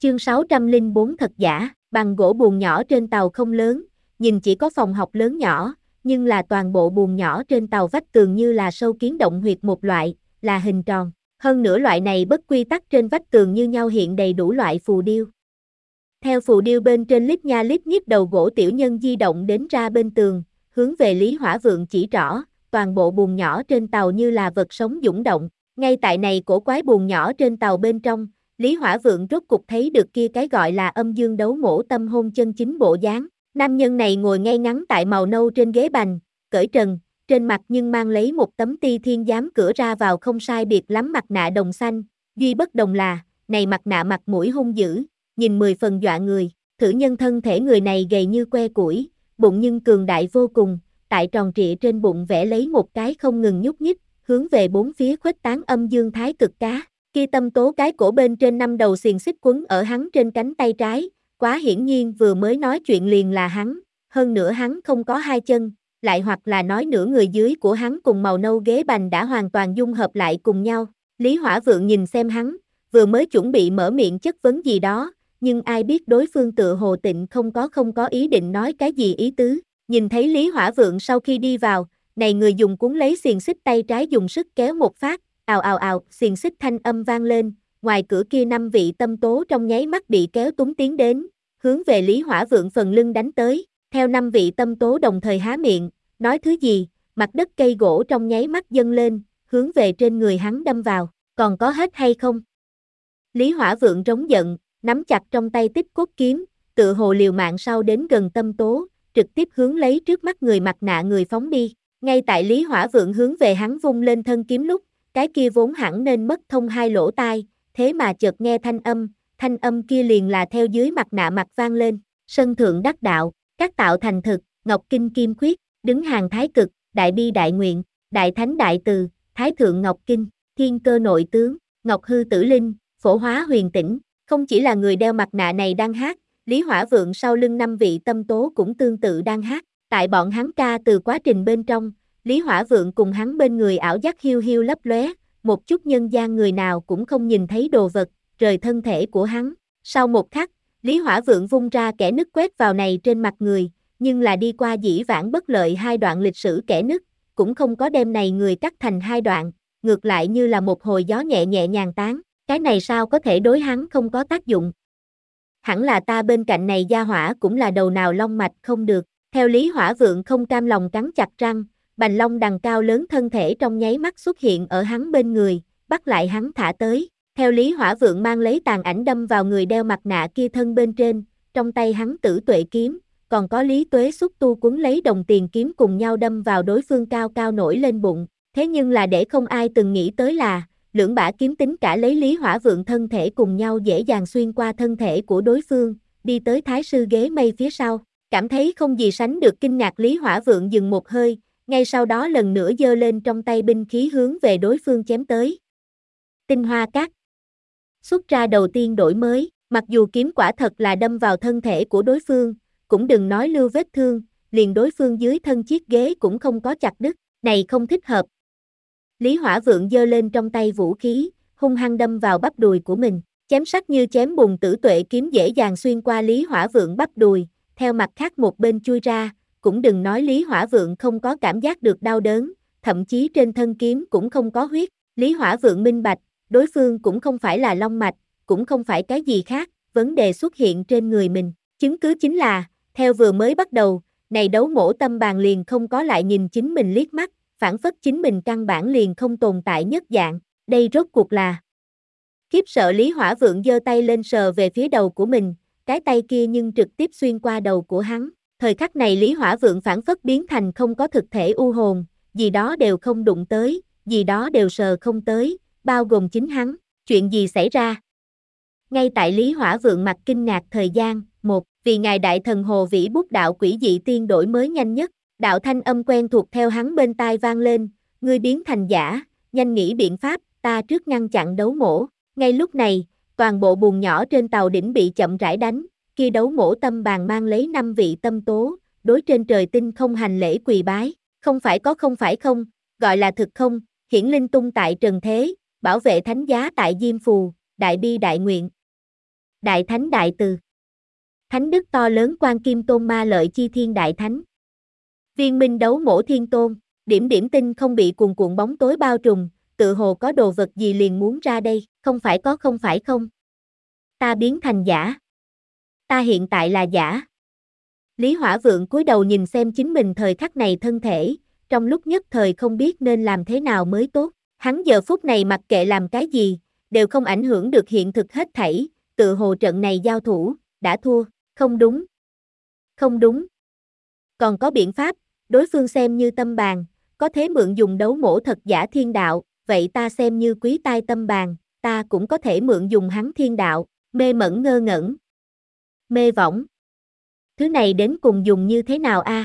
Chương 604 thật giả, bằng gỗ buồng nhỏ trên tàu không lớn, nhìn chỉ có phòng học lớn nhỏ, nhưng là toàn bộ buồng nhỏ trên tàu vách tường như là sâu kiến động huyệt một loại, là hình tròn. Hơn nữa loại này bất quy tắc trên vách tường như nhau hiện đầy đủ loại phù điêu. Theo phù điêu bên trên lít nha lít nhít đầu gỗ tiểu nhân di động đến ra bên tường, hướng về Lý Hỏa Vượng chỉ rõ, toàn bộ buồng nhỏ trên tàu như là vật sống dũng động. Ngay tại này cổ quái buồng nhỏ trên tàu bên trong, Lý Hỏa Vượng rốt cục thấy được kia cái gọi là âm dương đấu mổ tâm hôn chân chính bộ dáng. Nam nhân này ngồi ngay ngắn tại màu nâu trên ghế bành, cởi trần, trên mặt nhưng mang lấy một tấm ti thiên giám cửa ra vào không sai biệt lắm mặt nạ đồng xanh, duy bất đồng là, này mặt nạ mặt mũi hung dữ, nhìn 10 phần dọa người. Thử nhân thân thể người này gầy như que củi, bụng nhưng cường đại vô cùng, tại tròn trịa trên bụng vẽ lấy một cái không ngừng nhúc nhích, hướng về bốn phía khuếch tán âm dương thái cực cá. Kia tâm tố cái cổ bên trên 5 đầu xiềng xích quấn ở hắn trên cánh tay trái, quá hiển nhiên vừa mới nói chuyện liền là hắn, hơn nữa hắn không có hai chân, lại hoặc là nói nửa người dưới của hắn cùng màu nâu ghế bành đã hoàn toàn dung hợp lại cùng nhau. Lý Hỏa Vượng nhìn xem hắn, vừa mới chuẩn bị mở miệng chất vấn gì đó, nhưng ai biết đối phương tựa hồ tịnh không có ý định nói cái gì ý tứ. Nhìn thấy Lý Hỏa Vượng sau khi đi vào, này người dùng cuốn lấy xiềng xích tay trái dùng sức kéo một phát, ào ào ào, xiềng xích thanh âm vang lên, ngoài cửa kia 5 vị tâm tố trong nháy mắt bị kéo túng tiến đến, hướng về Lý Hỏa Vượng phần lưng đánh tới. Theo 5 vị tâm tố đồng thời há miệng, nói thứ gì, mặt đất cây gỗ trong nháy mắt dâng lên, hướng về trên người hắn đâm vào, còn có hết hay không? Lý Hỏa Vượng rống giận, nắm chặt trong tay tích cốt kiếm, tự hồ liều mạng sau đến gần tâm tố, trực tiếp hướng lấy trước mắt người mặt nạ người phóng đi. Ngay tại Lý Hỏa Vượng hướng về hắn vung lên thân kiếm lúc, cái kia vốn hẳn nên mất thông hai lỗ tai, thế mà chợt nghe thanh âm kia liền là theo dưới mặt nạ mặt vang lên, sân thượng đắc đạo, các tạo thành thực, ngọc kinh kim khuyết, đứng hàng thái cực, đại bi đại nguyện, đại thánh đại từ, thái thượng ngọc kinh, thiên cơ nội tướng, ngọc hư tử linh, phổ hóa huyền tĩnh. Không chỉ là người đeo mặt nạ này đang hát, Lý Hỏa Vượng sau lưng 5 vị tâm tố cũng tương tự đang hát. Tại bọn hắn ca từ quá trình bên trong, Lý Hỏa Vượng cùng hắn bên người ảo giác hiu hiu lấp lóe, một chút nhân gian người nào cũng không nhìn thấy đồ vật, rời thân thể của hắn. Sau một khắc, Lý Hỏa Vượng vung ra kẻ nứt quét vào này trên mặt người, nhưng là đi qua dĩ vãng bất lợi hai đoạn lịch sử kẻ nứt, cũng không có đem này người cắt thành hai đoạn, ngược lại như là một hồi gió nhẹ nhẹ nhàng tán. Cái này sao có thể đối hắn không có tác dụng? Hẳn là ta bên cạnh này gia hỏa cũng là đầu nào long mạch không được. Theo Lý Hỏa Vượng không cam lòng cắn chặt răng, bành long đằng cao lớn thân thể trong nháy mắt xuất hiện ở hắn bên người, bắt lại hắn thả tới. Theo Lý Hỏa Vượng mang lấy tàn ảnh đâm vào người đeo mặt nạ kia thân bên trên, trong tay hắn tử tuệ kiếm, còn có Lý Tuế xúc tu cuốn lấy đồng tiền kiếm cùng nhau đâm vào đối phương cao cao nổi lên bụng. Thế nhưng là để không ai từng nghĩ tới là, lưỡng bả kiếm tính cả lấy Lý Hỏa Vượng thân thể cùng nhau dễ dàng xuyên qua thân thể của đối phương, đi tới thái sư ghế mây phía sau. Cảm thấy không gì sánh được kinh ngạc Lý Hỏa Vượng dừng một hơi, ngay sau đó lần nữa giơ lên trong tay binh khí hướng về đối phương chém tới. Tinh hoa cát. Xuất ra đầu tiên đổi mới, mặc dù kiếm quả thật là đâm vào thân thể của đối phương, cũng đừng nói lưu vết thương, liền đối phương dưới thân chiếc ghế cũng không có chặt đứt, này không thích hợp. Lý Hỏa Vượng giơ lên trong tay vũ khí, hung hăng đâm vào bắp đùi của mình, chém sắc như chém bùn tử tuệ kiếm dễ dàng xuyên qua Lý Hỏa Vượng bắp đùi, theo mặt khác một bên chui ra, cũng đừng nói Lý Hỏa Vượng không có cảm giác được đau đớn, thậm chí trên thân kiếm cũng không có huyết. Lý Hỏa Vượng minh bạch, đối phương cũng không phải là long mạch, cũng không phải cái gì khác, vấn đề xuất hiện trên người mình. Chứng cứ chính là, theo vừa mới bắt đầu, này đấu mổ tâm bàn liền không có lại nhìn chính mình liếc mắt, phản phất chính mình căn bản liền không tồn tại nhất dạng, đây rốt cuộc là. Khiếp sợ Lý Hỏa Vượng giơ tay lên sờ về phía đầu của mình, cái tay kia nhưng trực tiếp xuyên qua đầu của hắn. Thời khắc này Lý Hỏa Vượng phản phất biến thành không có thực thể u hồn, gì đó đều không đụng tới, gì đó đều sờ không tới, bao gồm chính hắn. Chuyện gì xảy ra? Ngay tại Lý Hỏa Vượng mặt kinh ngạc thời gian, vì ngài đại thần Hồ Vĩ bút đạo quỷ dị tiên đổi mới nhanh nhất, đạo thanh âm quen thuộc theo hắn bên tai vang lên, ngươi biến thành giả, nhanh nghĩ biện pháp, ta trước ngăn chặn đấu mổ. Ngay lúc này, toàn bộ buồng nhỏ trên tàu đỉnh bị chậm rãi đánh, kia đấu mổ tâm bàn mang lấy 5 vị tâm tố, đối trên trời tinh không hành lễ quỳ bái, không phải có không phải không, gọi là thực không, hiển linh tung tại trần thế, bảo vệ thánh giá tại Diêm Phù, đại bi đại nguyện. Đại thánh đại từ. Thánh đức to lớn quan kim tôn ma lợi chi thiên đại thánh. Viên minh đấu mổ thiên tôn, điểm điểm tinh không bị cuồn cuộn bóng tối bao trùm, tự hồ có đồ vật gì liền muốn ra đây, không phải có không phải không. Ta biến thành giả. Ta hiện tại là giả. Lý Hỏa Vượng cúi đầu nhìn xem chính mình thời khắc này thân thể, trong lúc nhất thời không biết nên làm thế nào mới tốt. Hắn giờ phút này mặc kệ làm cái gì, đều không ảnh hưởng được hiện thực hết thảy, tự hồ trận này giao thủ, đã thua, không đúng. Không đúng. Còn có biện pháp, đối phương xem như tâm bàn, có thế mượn dùng đấu mổ thật giả thiên đạo, vậy ta xem như quý tai tâm bàn, ta cũng có thể mượn dùng hắn thiên đạo, mê mẩn ngơ ngẩn. Mê võng. Thứ này đến cùng dùng như thế nào a?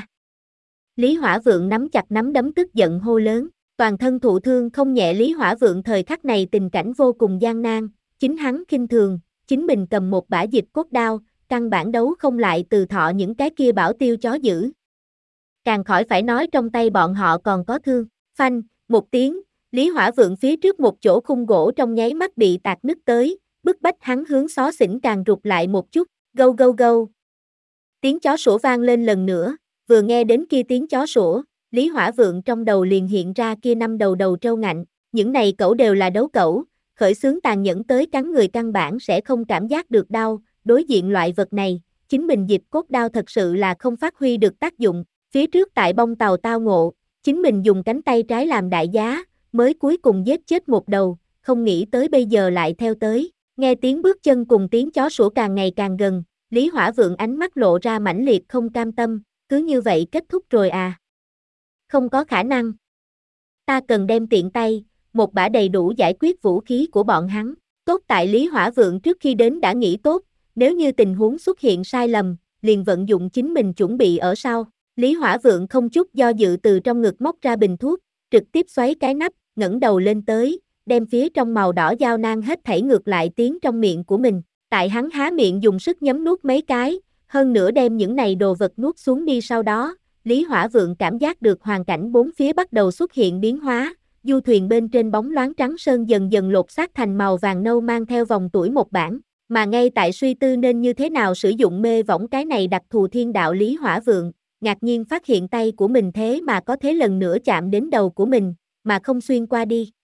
Lý Hỏa Vượng nắm chặt nắm đấm tức giận hô lớn, toàn thân thụ thương không nhẹ. Lý Hỏa Vượng thời khắc này tình cảnh vô cùng gian nan, chính hắn khinh thường, chính mình cầm một bả dịch cốt đao, căn bản đấu không lại Từ Thọ những cái kia bảo tiêu chó dữ. Càng khỏi phải nói trong tay bọn họ còn có thương, phanh, một tiếng, Lý Hỏa Vượng phía trước một chỗ khung gỗ trong nháy mắt bị tạc nứt tới, bức bách hắn hướng xó xỉnh càng rụt lại một chút, gâu gâu gâu. Tiếng chó sủa vang lên lần nữa, vừa nghe đến kia tiếng chó sủa, Lý Hỏa Vượng trong đầu liền hiện ra kia 5 đầu đầu trâu ngạnh, những này cẩu đều là đấu cẩu, khởi xướng tàn nhẫn tới cắn người căn bản sẽ không cảm giác được đau, đối diện loại vật này, chính mình dịch cốt đao thật sự là không phát huy được tác dụng, phía trước tại bông tàu tao ngộ, chính mình dùng cánh tay trái làm đại giá, mới cuối cùng giết chết một đầu, không nghĩ tới bây giờ lại theo tới, nghe tiếng bước chân cùng tiếng chó sủa càng ngày càng gần, Lý Hỏa Vượng ánh mắt lộ ra mãnh liệt không cam tâm, cứ như vậy kết thúc rồi à? Không có khả năng. Ta cần đem tiện tay, một bả đầy đủ giải quyết vũ khí của bọn hắn. Tốt tại Lý Hỏa Vượng trước khi đến đã nghĩ tốt, nếu như tình huống xuất hiện sai lầm, liền vận dụng chính mình chuẩn bị ở sau. Lý Hỏa Vượng không chút do dự từ trong ngực móc ra bình thuốc, trực tiếp xoáy cái nắp, ngẩng đầu lên tới, đem phía trong màu đỏ dao nang hết thảy ngược lại tiến trong miệng của mình. Tại hắn há miệng dùng sức nhấm nuốt mấy cái, hơn nữa đem những này đồ vật nuốt xuống đi sau đó, Lý Hỏa Vượng cảm giác được hoàn cảnh bốn phía bắt đầu xuất hiện biến hóa, du thuyền bên trên bóng loáng trắng sơn dần dần lột xác thành màu vàng nâu mang theo vòng tuổi một bản, mà ngay tại suy tư nên như thế nào sử dụng mê võng cái này đặc thù thiên đạo Lý Hỏa Vượng, ngạc nhiên phát hiện tay của mình thế mà có thế lần nữa chạm đến đầu của mình, mà không xuyên qua đi.